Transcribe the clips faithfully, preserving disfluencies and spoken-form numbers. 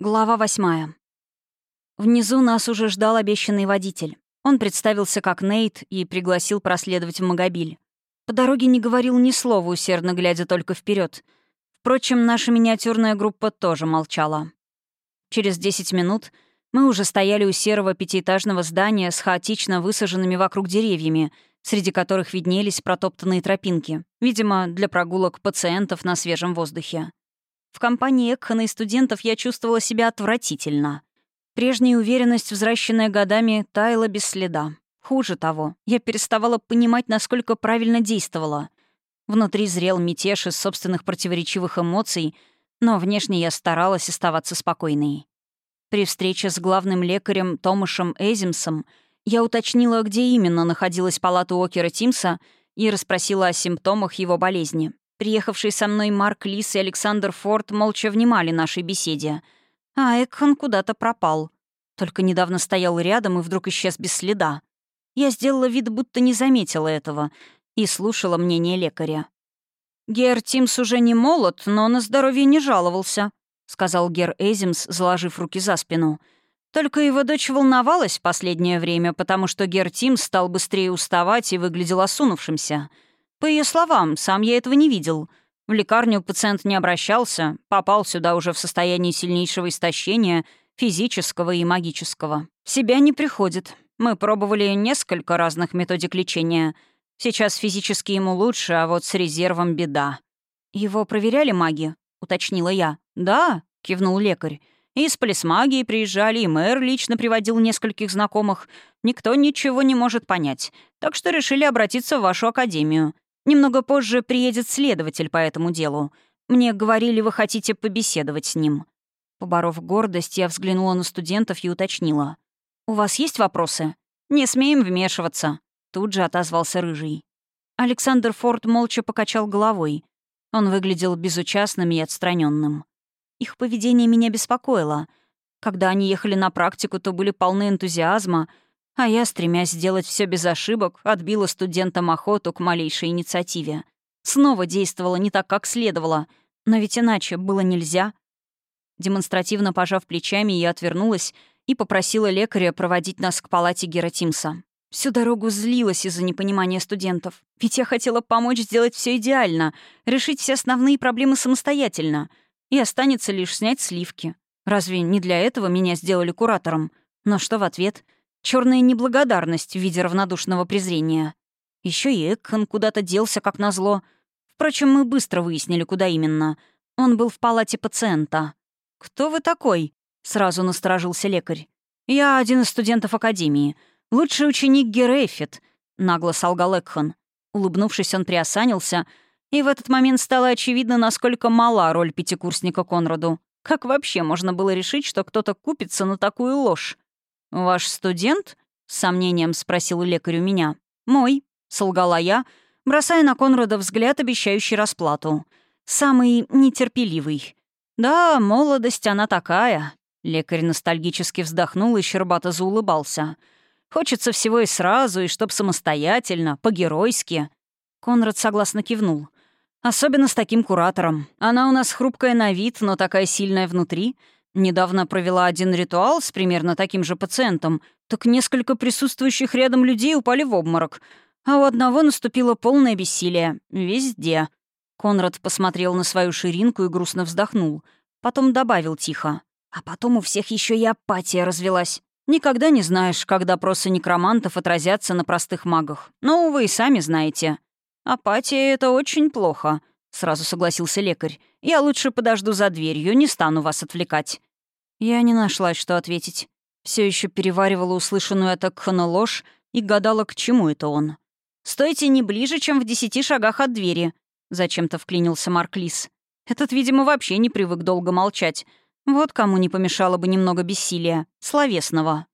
Глава восьмая. Внизу нас уже ждал обещанный водитель. Он представился как Нейт и пригласил проследовать в Магобиль. По дороге не говорил ни слова, усердно глядя только вперед. Впрочем, наша миниатюрная группа тоже молчала. Через десять минут мы уже стояли у серого пятиэтажного здания с хаотично высаженными вокруг деревьями, среди которых виднелись протоптанные тропинки, видимо, для прогулок пациентов на свежем воздухе. В компании Экхана и студентов я чувствовала себя отвратительно. Прежняя уверенность, взращенная годами, таяла без следа. Хуже того, я переставала понимать, насколько правильно действовала. Внутри зрел мятеж из собственных противоречивых эмоций, но внешне я старалась оставаться спокойной. При встрече с главным лекарем Томашем Эзимсом я уточнила, где именно находилась палата Уокера Тимса, и расспросила о симптомах его болезни. Приехавшие со мной Марк Лис и Александр Форд молча внимали нашей беседе. А Экхан куда-то пропал. Только недавно стоял рядом и вдруг исчез без следа. Я сделала вид, будто не заметила этого, и слушала мнение лекаря. «Гер Тимс уже не молод, но на здоровье не жаловался», — сказал гер Эзимс, заложив руки за спину. «Только его дочь волновалась в последнее время, потому что гер Тимс стал быстрее уставать и выглядел осунувшимся. По ее словам, сам я этого не видел. В лекарню пациент не обращался, попал сюда уже в состоянии сильнейшего истощения, физического и магического. В себя не приходит. Мы пробовали несколько разных методик лечения. Сейчас физически ему лучше, а вот с резервом беда». «Его проверяли маги?» — уточнила я. «Да», — кивнул лекарь. «И с полисмагией приезжали, и мэр лично приводил нескольких знакомых. Никто ничего не может понять. Так что решили обратиться в вашу академию. Немного позже приедет следователь по этому делу. Мне говорили, вы хотите побеседовать с ним». Поборов гордость, я взглянула на студентов и уточнила. «У вас есть вопросы?» «Не смеем вмешиваться», — тут же отозвался Рыжий. Александр Форд молча покачал головой. Он выглядел безучастным и отстраненным. Их поведение меня беспокоило. Когда они ехали на практику, то были полны энтузиазма, а я, стремясь сделать все без ошибок, отбила студентам охоту к малейшей инициативе. Снова действовала не так, как следовало, но ведь иначе было нельзя. Демонстративно пожав плечами, я отвернулась и попросила лекаря проводить нас к палате гера Тимса. Всю дорогу злилась из-за непонимания студентов. Ведь я хотела помочь сделать все идеально, решить все основные проблемы самостоятельно. И останется лишь снять сливки. Разве не для этого меня сделали куратором? Но что в ответ? Черная неблагодарность в виде равнодушного презрения. Еще и Экхан куда-то делся, как назло. Впрочем, мы быстро выяснили, куда именно. Он был в палате пациента. «Кто вы такой?» — сразу насторожился лекарь. «Я один из студентов академии. Лучший ученик Герефит», — нагло солгал Экхан. Улыбнувшись, он приосанился, и в этот момент стало очевидно, насколько мала роль пятикурсника Конраду. Как вообще можно было решить, что кто-то купится на такую ложь? «Ваш студент?» — с сомнением спросил лекарь у меня. «Мой», — солгала я, бросая на Конрада взгляд, обещающий расплату. «Самый нетерпеливый». «Да, молодость она такая». Лекарь ностальгически вздохнул и щербато заулыбался. «Хочется всего и сразу, и чтоб самостоятельно, по-геройски». Конрад согласно кивнул. «Особенно с таким куратором. Она у нас хрупкая на вид, но такая сильная внутри. Недавно провела один ритуал с примерно таким же пациентом, так несколько присутствующих рядом людей упали в обморок, а у одного наступило полное бессилие. Везде». Конрад посмотрел на свою ширинку и грустно вздохнул. Потом добавил тихо. «А потом у всех еще и апатия развелась. Никогда не знаешь, как допросы некромантов отразятся на простых магах. Но вы и сами знаете». «Апатия — это очень плохо», — сразу согласился лекарь. «Я лучше подожду за дверью, не стану вас отвлекать». Я не нашла, что ответить. Все еще переваривала услышанную от Экхана ложь и гадала, к чему это он. «Стойте не ближе, чем в десяти шагах от двери», — зачем-то вклинился Марк Лис. Этот, видимо, вообще не привык долго молчать. Вот кому не помешало бы немного бессилия. Словесного.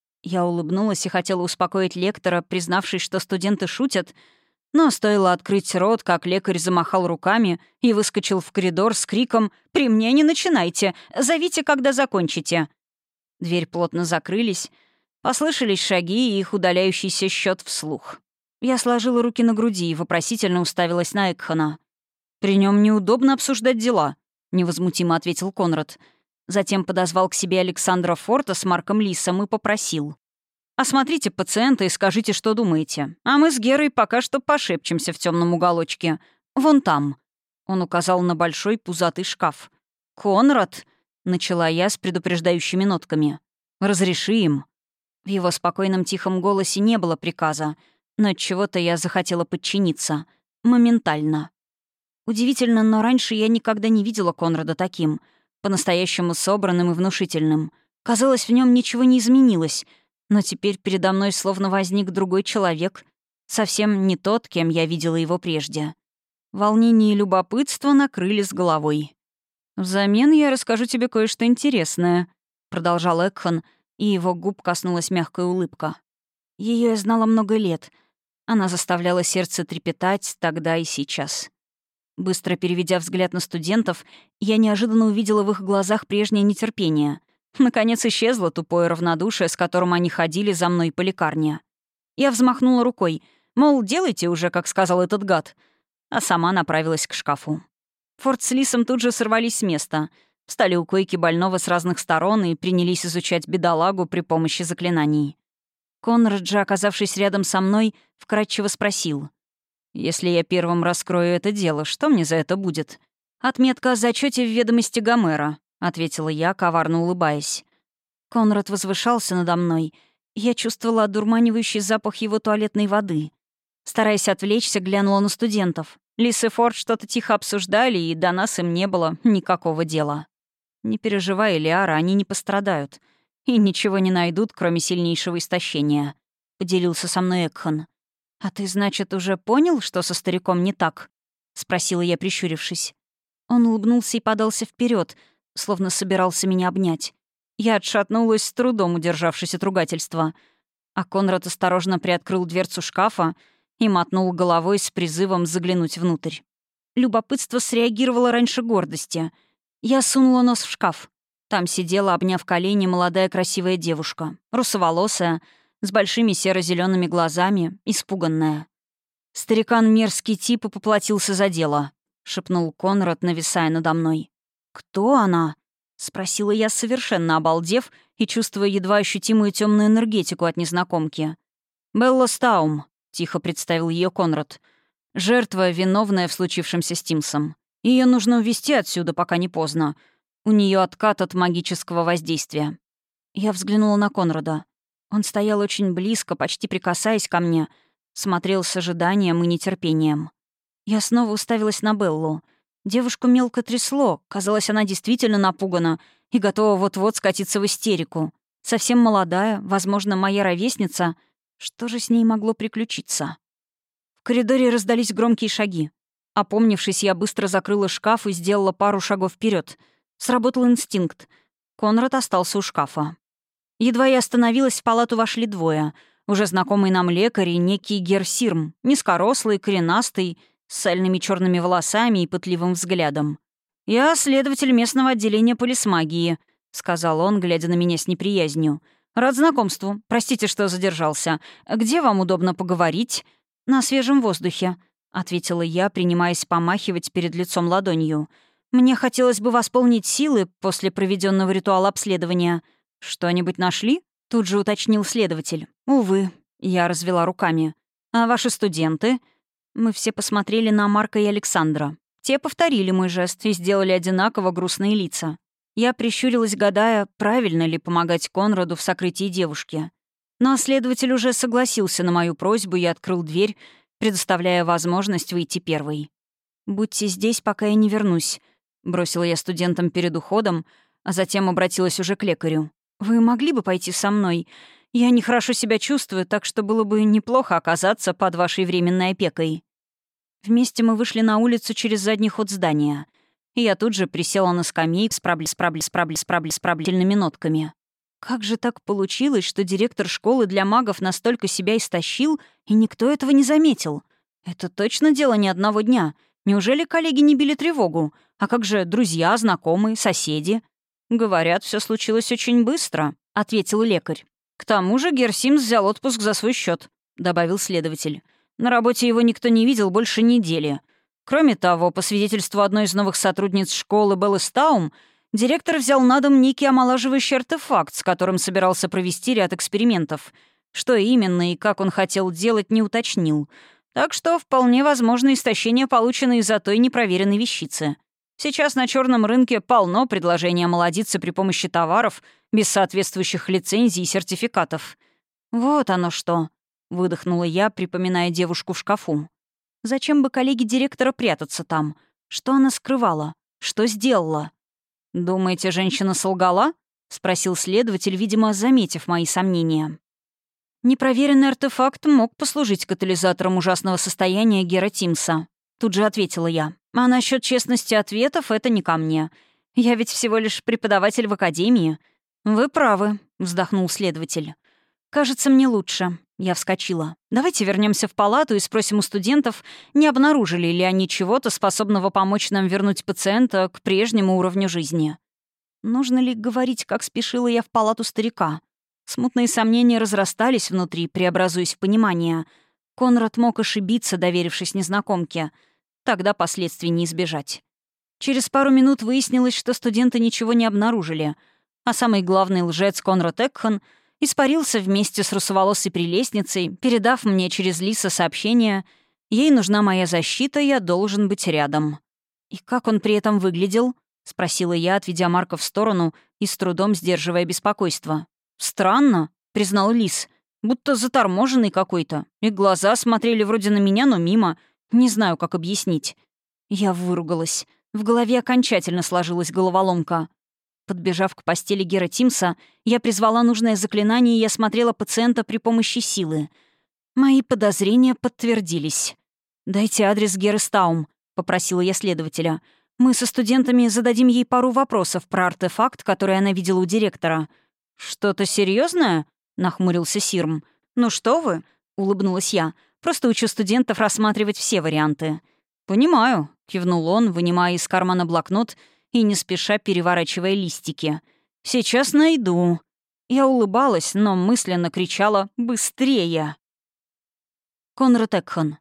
Я улыбнулась и хотела успокоить лектора, признавшись, что студенты шутят, но стоило открыть рот, как лекарь замахал руками и выскочил в коридор с криком «При мне не начинайте! Зовите, когда закончите!». Дверь плотно закрылись, послышались шаги и их удаляющийся счет вслух. Я сложила руки на груди и вопросительно уставилась на Экхана. «При нем неудобно обсуждать дела», — невозмутимо ответил Конрад. Затем подозвал к себе Александра Форта с Марком Лисом и попросил: «Осмотрите пациента и скажите, что думаете. А мы с Герой пока что пошепчемся в темном уголочке. Вон там». Он указал на большой пузатый шкаф. «Конрад», — начала я с предупреждающими нотками, — «разреши им». В его спокойном тихом голосе не было приказа, но от чего-то я захотела подчиниться. Моментально. Удивительно, но раньше я никогда не видела Конрада таким, по-настоящему собранным и внушительным. Казалось, в нем ничего не изменилось, но теперь передо мной словно возник другой человек, совсем не тот, кем я видела его прежде. Волнение и любопытство накрыли с головой. «Взамен я расскажу тебе кое-что интересное», — продолжал Экхан, и его губ коснулась мягкая улыбка. Ее я знала много лет. Она заставляла сердце трепетать тогда и сейчас. Быстро переведя взгляд на студентов, я неожиданно увидела в их глазах прежнее нетерпение. Наконец исчезло тупое равнодушие, с которым они ходили за мной по лекарне. Я взмахнула рукой, мол, делайте уже, как сказал этот гад, а сама направилась к шкафу. Форд с Лисом тут же сорвались с места, встали у койки больного с разных сторон и принялись изучать бедолагу при помощи заклинаний. Конрад же, оказавшись рядом со мной, вкратчиво спросил: «Если я первым раскрою это дело, что мне за это будет?» «Отметка о зачете в ведомости Гомера», — ответила я, коварно улыбаясь. Конрад возвышался надо мной. Я чувствовала одурманивающий запах его туалетной воды. Стараясь отвлечься, глянула на студентов. Лис и Форд что-то тихо обсуждали, и до нас им не было никакого дела. «Не переживай, Элиара, они не пострадают. И ничего не найдут, кроме сильнейшего истощения», — поделился со мной Экхан. «А ты, значит, уже понял, что со стариком не так?» — спросила я, прищурившись. Он улыбнулся и подался вперед, словно собирался меня обнять. Я отшатнулась, с трудом удержавшись от ругательства. А Конрад осторожно приоткрыл дверцу шкафа и мотнул головой с призывом заглянуть внутрь. Любопытство среагировало раньше гордости. Я сунула нос в шкаф. Там сидела, обняв колени, молодая красивая девушка, русоволосая, с большими серо-зелеными глазами, испуганная. «Старикан мерзкий тип и поплатился за дело», — шепнул Конрад, нависая надо мной. «Кто она?» — спросила я, совершенно обалдев и чувствуя едва ощутимую темную энергетику от незнакомки. «Белла Стаум», — тихо представил ее Конрад. «Жертва, виновная в случившемся с Тимсом. Ее нужно увезти отсюда, пока не поздно. У нее откат от магического воздействия». Я взглянула на Конрада. Он стоял очень близко, почти прикасаясь ко мне, смотрел с ожиданием и нетерпением. Я снова уставилась на Беллу. Девушку мелко трясло, казалось, она действительно напугана и готова вот-вот скатиться в истерику. Совсем молодая, возможно, моя ровесница. Что же с ней могло приключиться? В коридоре раздались громкие шаги. Опомнившись, я быстро закрыла шкаф и сделала пару шагов вперед. Сработал инстинкт. Конрад остался у шкафа. Едва я остановилась, в палату вошли двое. Уже знакомый нам лекарь и некий Гер Сирм, низкорослый, коренастый, с сальными черными волосами и пытливым взглядом. «Я следователь местного отделения полисмагии», — сказал он, глядя на меня с неприязнью. «Рад знакомству. Простите, что задержался. Где вам удобно поговорить?» «На свежем воздухе», — ответила я, принимаясь помахивать перед лицом ладонью. «Мне хотелось бы восполнить силы после проведенного ритуала обследования». «Что-нибудь нашли?» — тут же уточнил следователь. «Увы», — я развела руками. «А ваши студенты?» Мы все посмотрели на Марка и Александра. Те повторили мой жест и сделали одинаково грустные лица. Я прищурилась, гадая, правильно ли помогать Конраду в сокрытии девушки. Но следователь уже согласился на мою просьбу и открыл дверь, предоставляя возможность выйти первой. «Будьте здесь, пока я не вернусь», — бросила я студентам перед уходом, а затем обратилась уже к лекарю. «Вы могли бы пойти со мной? Я нехорошо себя чувствую, так что было бы неплохо оказаться под вашей временной опекой». Вместе мы вышли на улицу через задний ход здания. И я тут же присела на скамейку с пробль с пробль с пробль с пробль с проблемными нотками. Как же так получилось, что директор школы для магов настолько себя истощил, и никто этого не заметил? Это точно дело не одного дня. Неужели коллеги не били тревогу? А как же друзья, знакомые, соседи? «Говорят, все случилось очень быстро», — ответил лекарь. «К тому же Герсимс взял отпуск за свой счет, добавил следователь. «На работе его никто не видел больше недели. Кроме того, по свидетельству одной из новых сотрудниц школы Беллы Стаум, Директор взял на дом некий омолаживающий артефакт, с которым собирался провести ряд экспериментов. Что именно и как он хотел делать, не уточнил. Так что вполне возможно истощение, полученное из-за той непроверенной вещицы. Сейчас на черном рынке полно предложений омолодиться при помощи товаров без соответствующих лицензий и сертификатов. «Вот оно что», — выдохнула я, припоминая девушку в шкафу. «Зачем бы коллеге директора прятаться там? Что она скрывала? Что сделала?» «Думаете, женщина солгала?» — спросил следователь, видимо, заметив мои сомнения. «Непроверенный артефакт мог послужить катализатором ужасного состояния Гера Тимса», — тут же ответила я. «А насчет честности ответов — это не ко мне. Я ведь всего лишь преподаватель в академии». «Вы правы», — вздохнул следователь. «Кажется, мне лучше». Я вскочила. «Давайте вернемся в палату и спросим у студентов, не обнаружили ли они чего-то, способного помочь нам вернуть пациента к прежнему уровню жизни». Нужно ли говорить, как спешила я в палату старика? Смутные сомнения разрастались внутри, преобразуясь в понимание. Конрад мог ошибиться, доверившись незнакомке. Тогда последствий не избежать. Через пару минут выяснилось, что студенты ничего не обнаружили. А самый главный лжец Конрад Экхан испарился вместе с русоволосой прелестницей, передав мне через Лиса сообщение: «Ей нужна моя защита, я должен быть рядом». «И как он при этом выглядел?» — спросила я, отведя Марка в сторону и с трудом сдерживая беспокойство. «Странно», — признал Лис, — «будто заторможенный какой-то. И глаза смотрели вроде на меня, но мимо. Не знаю, как объяснить». Я выругалась. В голове окончательно сложилась головоломка. Подбежав к постели Гера Тимса, я призвала нужное заклинание и осмотрела пациента при помощи силы. Мои подозрения подтвердились. «Дайте адрес Геры Стаум», — попросила я следователя. «Мы со студентами зададим ей пару вопросов про артефакт, который она видела у директора». «Что-то серьезное? Нахмурился Сирм. «Ну что вы?» — улыбнулась я. «Просто учу студентов рассматривать все варианты». «Понимаю», — кивнул он, вынимая из кармана блокнот и не спеша переворачивая листики. «Сейчас найду». Я улыбалась, но мысленно кричала «Быстрее!». Конрад Экхан.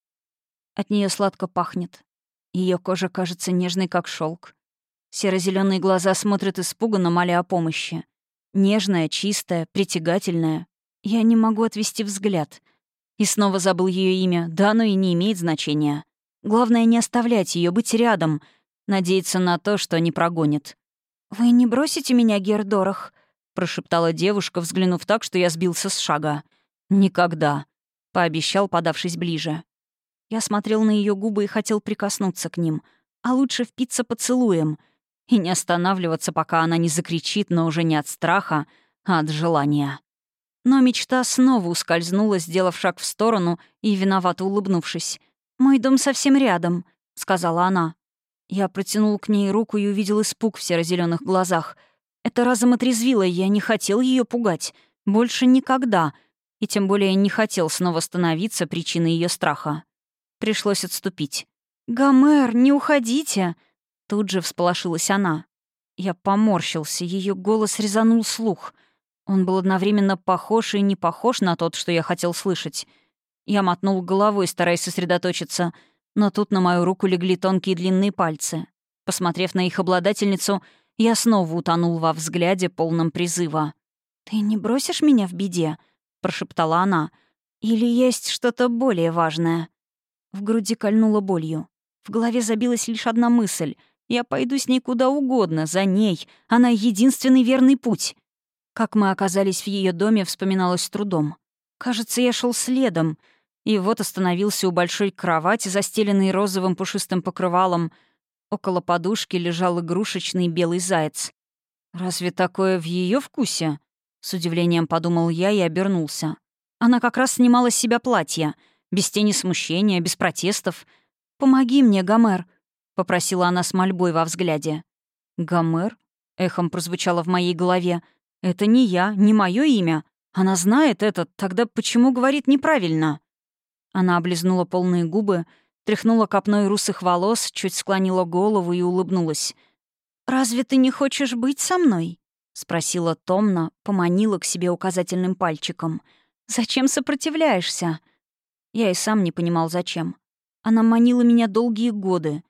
От нее сладко пахнет. Ее кожа кажется нежной, как шелк. Серо-зеленые глаза смотрят испуганно, моля о помощи. Нежная, чистая, притягательная. Я не могу отвести взгляд. И снова забыл ее имя, да оно и не имеет значения. Главное, не оставлять ее, быть рядом, надеяться на то, что не прогонит. «Вы не бросите меня, Гердорах?» — прошептала девушка, взглянув так, что я сбился с шага. «Никогда», — пообещал, подавшись ближе. Я смотрел на ее губы и хотел прикоснуться к ним, а лучше впиться поцелуем и не останавливаться, пока она не закричит, но уже не от страха, а от желания. Но мечта снова ускользнула, сделав шаг в сторону и виновато улыбнувшись. «Мой дом совсем рядом», — сказала она. Я протянул к ней руку и увидел испуг в серо-зеленых глазах. Это разом отрезвило, и я не хотел ее пугать. Больше никогда. И тем более не хотел снова становиться причиной ее страха. Пришлось отступить. «Гомер, не уходите!» Тут же всполошилась она. Я поморщился, ее голос резанул слух. Он был одновременно похож и не похож на тот, что я хотел слышать. Я мотнул головой, стараясь сосредоточиться, но тут на мою руку легли тонкие длинные пальцы. Посмотрев на их обладательницу, я снова утонул во взгляде, полном призыва. «Ты не бросишь меня в беде?» — прошептала она. «Или есть что-то более важное?» В груди кольнуло болью. В голове забилась лишь одна мысль. Я пойду с ней куда угодно, за ней. Она единственный верный путь. Как мы оказались в ее доме, вспоминалось с трудом. Кажется, я шел следом. И вот остановился у большой кровати, застеленной розовым пушистым покрывалом. Около подушки лежал игрушечный белый заяц. «Разве такое в ее вкусе?» С удивлением подумал я и обернулся. Она как раз снимала с себя платье. Без тени смущения, без протестов. «Помоги мне, Гомер», — попросила она с мольбой во взгляде. «Гомер?» — эхом прозвучало в моей голове. «Это не я, не мое имя. Она знает это, тогда почему говорит неправильно?» Она облизнула полные губы, тряхнула копной русых волос, чуть склонила голову и улыбнулась. «Разве ты не хочешь быть со мной?» — спросила томно, поманила к себе указательным пальчиком. «Зачем сопротивляешься?» Я и сам не понимал, зачем. Она манила меня долгие годы.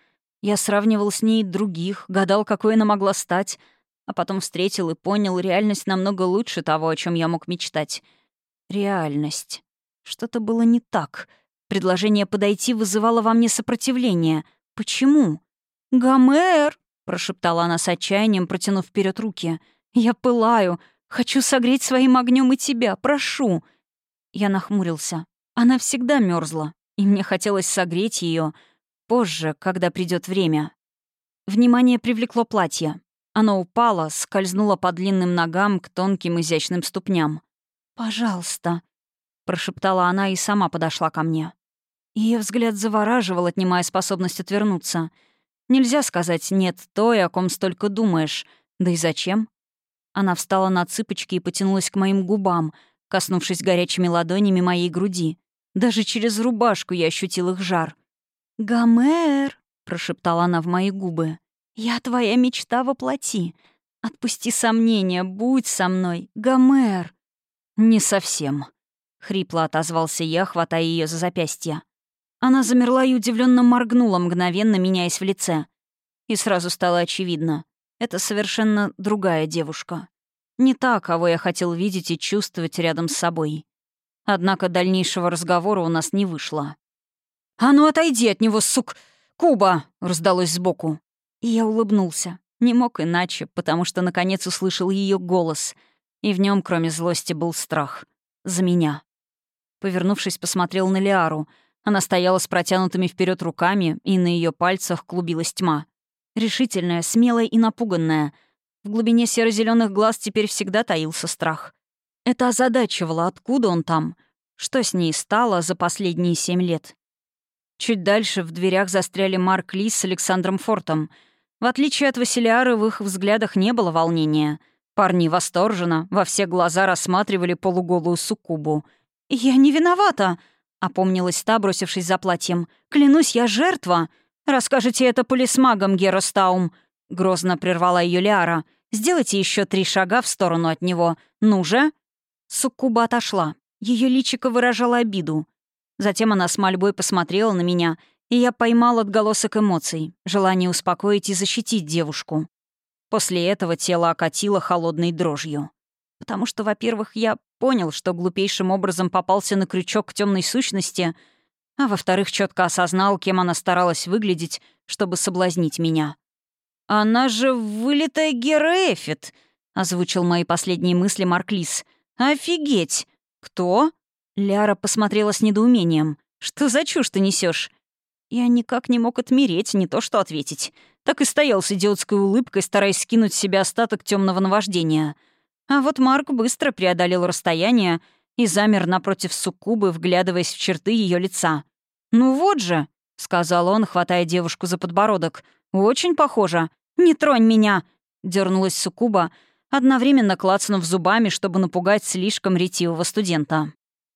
Я сравнивал с ней других, гадал, какой она могла стать, а потом встретил и понял, реальность намного лучше того, о чем я мог мечтать. Реальность. Что-то было не так. Предложение подойти вызывало во мне сопротивление. Почему? «Гомер!» — прошептала она с отчаянием, протянув вперед руки. «Я пылаю. Хочу согреть своим огнем и тебя. Прошу!» Я нахмурился. Она всегда мерзла, и мне хотелось согреть ее позже, когда придет время. Внимание привлекло платье. Оно упало, скользнуло по длинным ногам к тонким изящным ступням. «Пожалуйста», — прошептала она и сама подошла ко мне. Ее взгляд завораживал, отнимая способность отвернуться. Нельзя сказать «нет» той, о ком столько думаешь. Да и зачем? Она встала на цыпочки и потянулась к моим губам, коснувшись горячими ладонями моей груди. Даже через рубашку я ощутил их жар. «Гомер», — прошептала она в мои губы, — «я твоя мечта воплоти. Отпусти сомнения, будь со мной, Гомер». «Не совсем», — хрипло отозвался я, хватая ее за запястье. Она замерла и удивленно моргнула, мгновенно меняясь в лице. И сразу стало очевидно. Это совершенно другая девушка. Не та, кого я хотел видеть и чувствовать рядом с собой. Однако дальнейшего разговора у нас не вышло. «А ну отойди от него, сук! Куба!» — раздалось сбоку. И я улыбнулся. Не мог иначе, потому что наконец услышал ее голос. И в нем, кроме злости, был страх. За меня. Повернувшись, посмотрел на Лиару. Она стояла с протянутыми вперед руками, и на ее пальцах клубилась тьма. Решительная, смелая и напуганная. В глубине серо-зеленых глаз теперь всегда таился страх. Это озадачивало, откуда он там. Что с ней стало за последние семь лет? Чуть дальше в дверях застряли Марк Лис с Александром Фортом. В отличие от Василиары, в их взглядах не было волнения. Парни восторженно, во все глаза рассматривали полуголую суккубу. «Я не виновата!» — опомнилась та, бросившись за платьем. «Клянусь, я жертва! Расскажите это полисмагам, Геростаум!» — грозно прервала ее Лиара. «Сделайте еще три шага в сторону от него. Ну же!» Суккуба отошла. Ее личико выражало обиду. Затем она с мольбой посмотрела на меня, и я поймал отголосок эмоций, желание успокоить и защитить девушку. После этого тело окатило холодной дрожью. Потому что, во-первых, я понял, что глупейшим образом попался на крючок к темной сущности, а во-вторых, четко осознал, кем она старалась выглядеть, чтобы соблазнить меня. «Она же вылитая Гера Эфит», — озвучил мои последние мысли Марк Лис. «Офигеть! Кто?» Ляра посмотрела с недоумением. «Что за чушь ты несешь? Я никак не мог отмереть, не то что ответить. Так и стоял с идиотской улыбкой, стараясь скинуть с себя остаток темного наваждения. А вот Марк быстро преодолел расстояние и замер напротив суккубы, вглядываясь в черты ее лица. «Ну вот же», — сказал он, хватая девушку за подбородок. «Очень похоже. Не тронь меня!» — дернулась суккуба, одновременно клацнув зубами, чтобы напугать слишком ретивого студента.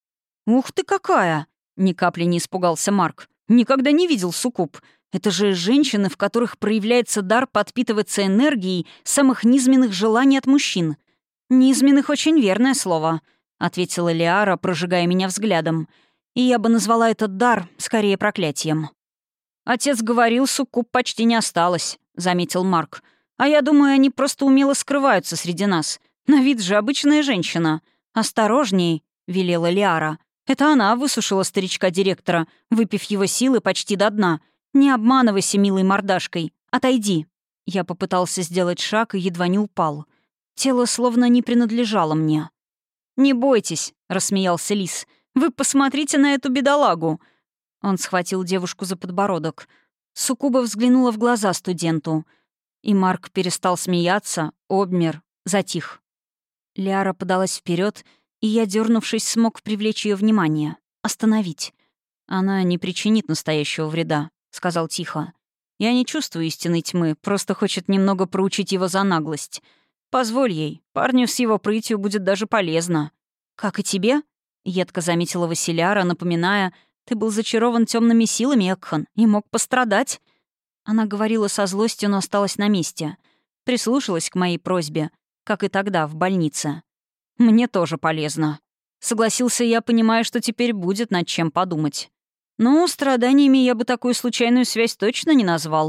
«Ух ты какая!» — ни капли не испугался Марк. «Никогда не видел суккуб. Это же женщины, в которых проявляется дар подпитываться энергией самых низменных желаний от мужчин». «Низменных — очень верное слово», — ответила Лиара, прожигая меня взглядом. «И я бы назвала этот дар скорее проклятием». «Отец говорил, суккуб почти не осталось», — заметил Марк. «А я думаю, они просто умело скрываются среди нас. На вид же обычная женщина. Осторожней», — велела Лиара. «Это она высушила старичка-директора, выпив его силы почти до дна. Не обманывайся, милой мордашкой. Отойди». Я попытался сделать шаг и едва не упал. Тело словно не принадлежало мне. «Не бойтесь», — рассмеялся Лис. «Вы посмотрите на эту бедолагу». Он схватил девушку за подбородок. Суккуба взглянула в глаза студенту. И Марк перестал смеяться, обмер, затих. Лиара подалась вперед, и я, дернувшись, смог привлечь ее внимание. Остановить. «Она не причинит настоящего вреда», — сказал тихо. «Я не чувствую истинной тьмы, просто хочет немного проучить его за наглость. Позволь ей, парню с его прытью будет даже полезно». «Как и тебе?» — едко заметила Василяра, напоминая: «Ты был зачарован темными силами, Экхан, и мог пострадать». Она говорила со злостью, но осталась на месте. Прислушалась к моей просьбе, как и тогда, в больнице. «Мне тоже полезно». Согласился я, понимая, что теперь будет над чем подумать. «Ну, страданиями я бы такую случайную связь точно не назвал».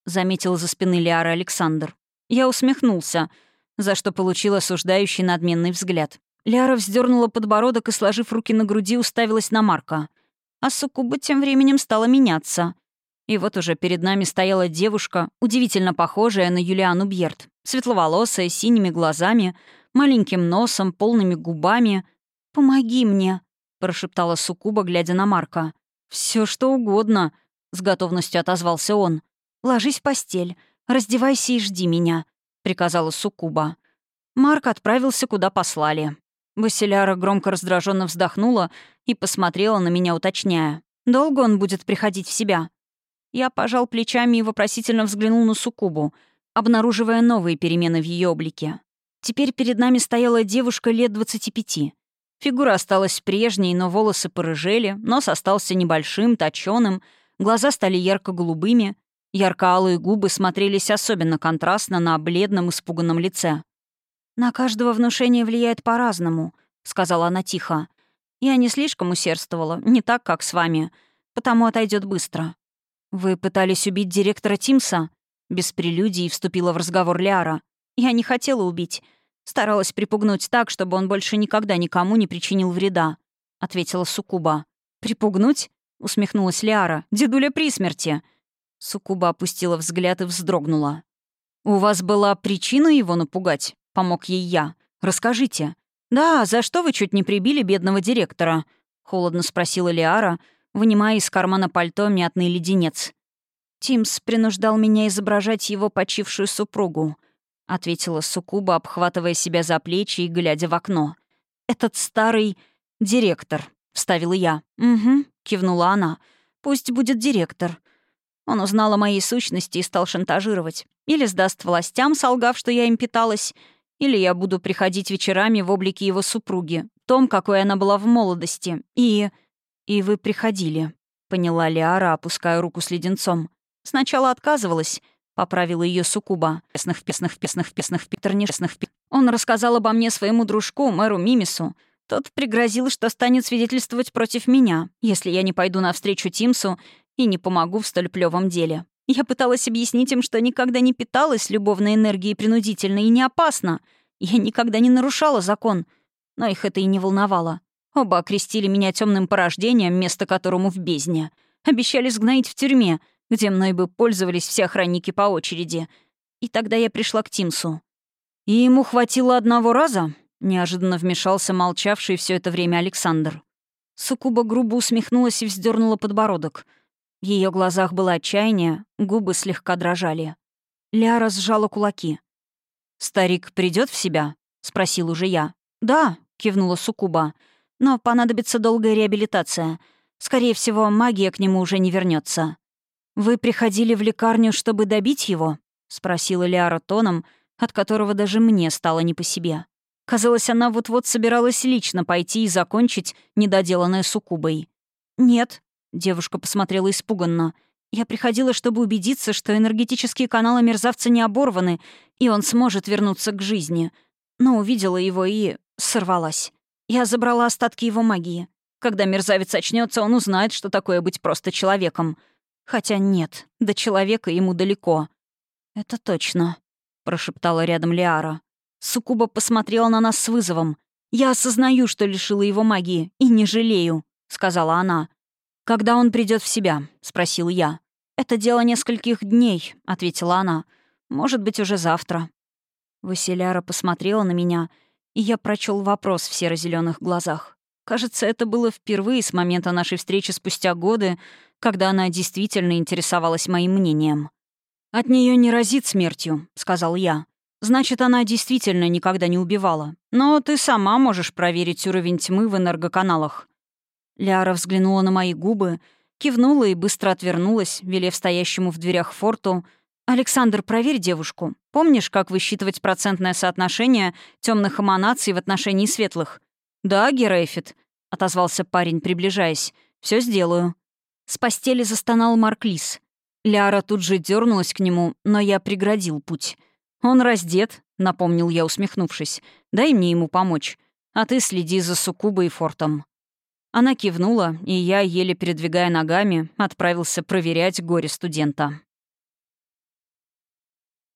— заметил за спины Лиары Александр. Я усмехнулся, за что получил осуждающий надменный взгляд. Лиара вздернула подбородок и, сложив руки на груди, уставилась на Марка. А суккуба тем временем стала меняться. И вот уже перед нами стояла девушка, удивительно похожая на Юлиану Бьерт. Светловолосая, с синими глазами, маленьким носом, полными губами. «Помоги мне», — прошептала суккуба, глядя на Марка. «Все что угодно», — с готовностью отозвался он. «Ложись в постель, раздевайся и жди меня», — приказала суккуба. Марк отправился, куда послали. Василяра громко раздраженно вздохнула и посмотрела на меня, уточняя. «Долго он будет приходить в себя?» Я пожал плечами и вопросительно взглянул на суккубу, обнаруживая новые перемены в ее облике. Теперь перед нами стояла девушка лет двадцати пяти. Фигура осталась прежней, но волосы порыжели, нос остался небольшим, точёным, глаза стали ярко-голубыми, ярко-алые губы смотрелись особенно контрастно на бледном, испуганном лице. «На каждого внушение влияет по-разному», — сказала она тихо. «Я не слишком усердствовала, не так, как с вами, потому отойдет быстро». «Вы пытались убить директора Тимса?» Без прелюдий вступила в разговор Лиара. «Я не хотела убить. Старалась припугнуть так, чтобы он больше никогда никому не причинил вреда», — ответила суккуба. «Припугнуть?» — усмехнулась Лиара. «Дедуля при смерти». Суккуба опустила взгляд и вздрогнула. «У вас была причина его напугать?» — помог ей я. «Расскажите». «Да, за что вы чуть не прибили бедного директора?» — холодно спросила Лиара, вынимая из кармана пальто мятный леденец. «Тимс принуждал меня изображать его почившую супругу», — ответила суккуба, обхватывая себя за плечи и глядя в окно. «Этот старый директор», — вставила я. «Угу», — кивнула она. «Пусть будет директор». Он узнал о моей сущности и стал шантажировать. Или сдаст властям, солгав, что я им питалась, или я буду приходить вечерами в облике его супруги, том, какой она была в молодости. И... «И вы приходили», — поняла Лиара, опуская руку с леденцом. «Сначала отказывалась», — поправила ее суккуба. «Песных, песных, песных, песных, песных, песных». Он рассказал обо мне своему дружку, мэру Мимису. Тот пригрозил, что станет свидетельствовать против меня, если я не пойду навстречу Тимсу и не помогу в столь плевом деле. Я пыталась объяснить им, что никогда не питалась любовной энергией принудительно и не опасно. Я никогда не нарушала закон. Но их это и не волновало. Оба окрестили меня темным порождением, место которому в бездне. Обещали сгноить в тюрьме, где мной бы пользовались все охранники по очереди. И тогда я пришла к Тимсу. «И ему хватило одного раза?» — неожиданно вмешался молчавший все это время Александр. Суккуба грубо усмехнулась и вздернула подбородок. В ее глазах было отчаяние, губы слегка дрожали. Лиара сжала кулаки. «Старик придет в себя?» — спросил уже я. «Да», — кивнула суккуба. «Но понадобится долгая реабилитация. Скорее всего, магия к нему уже не вернется. «Вы приходили в лекарню, чтобы добить его?» — спросила Лиара тоном, от которого даже мне стало не по себе. Казалось, она вот-вот собиралась лично пойти и закончить недоделанное суккубой. «Нет», — девушка посмотрела испуганно. «Я приходила, чтобы убедиться, что энергетические каналы мерзавца не оборваны, и он сможет вернуться к жизни. Но увидела его и... сорвалась. Я забрала остатки его магии. Когда мерзавец очнется, он узнает, что такое быть просто человеком. Хотя нет, до человека ему далеко». «Это точно», — прошептала рядом Лиара. Суккуба посмотрела на нас с вызовом. «Я осознаю, что лишила его магии, и не жалею», — сказала она. «Когда он придет в себя?» — спросил я. «Это дело нескольких дней», — ответила она. «Может быть, уже завтра». Василяра посмотрела на меня, и я прочел вопрос в серо-зеленых глазах. Кажется, это было впервые с момента нашей встречи спустя годы, когда она действительно интересовалась моим мнением. «От нее не разит смертью», — сказал я. «Значит, она действительно никогда не убивала. Но ты сама можешь проверить уровень тьмы в энергоканалах». Лиара взглянула на мои губы, кивнула и быстро отвернулась, велев стоящему в дверях форту: «Александр, проверь девушку. Помнишь, как высчитывать процентное соотношение темных эманаций в отношении светлых?» «Да, Герейфит», — отозвался парень, приближаясь. «Все сделаю». С постели застонал Марклис. Лиара тут же дернулась к нему, но я преградил путь. «Он раздет», — напомнил я, усмехнувшись. «Дай мне ему помочь. А ты следи за суккубой и фортом». Она кивнула, и я, еле передвигая ногами, отправился проверять горе студента.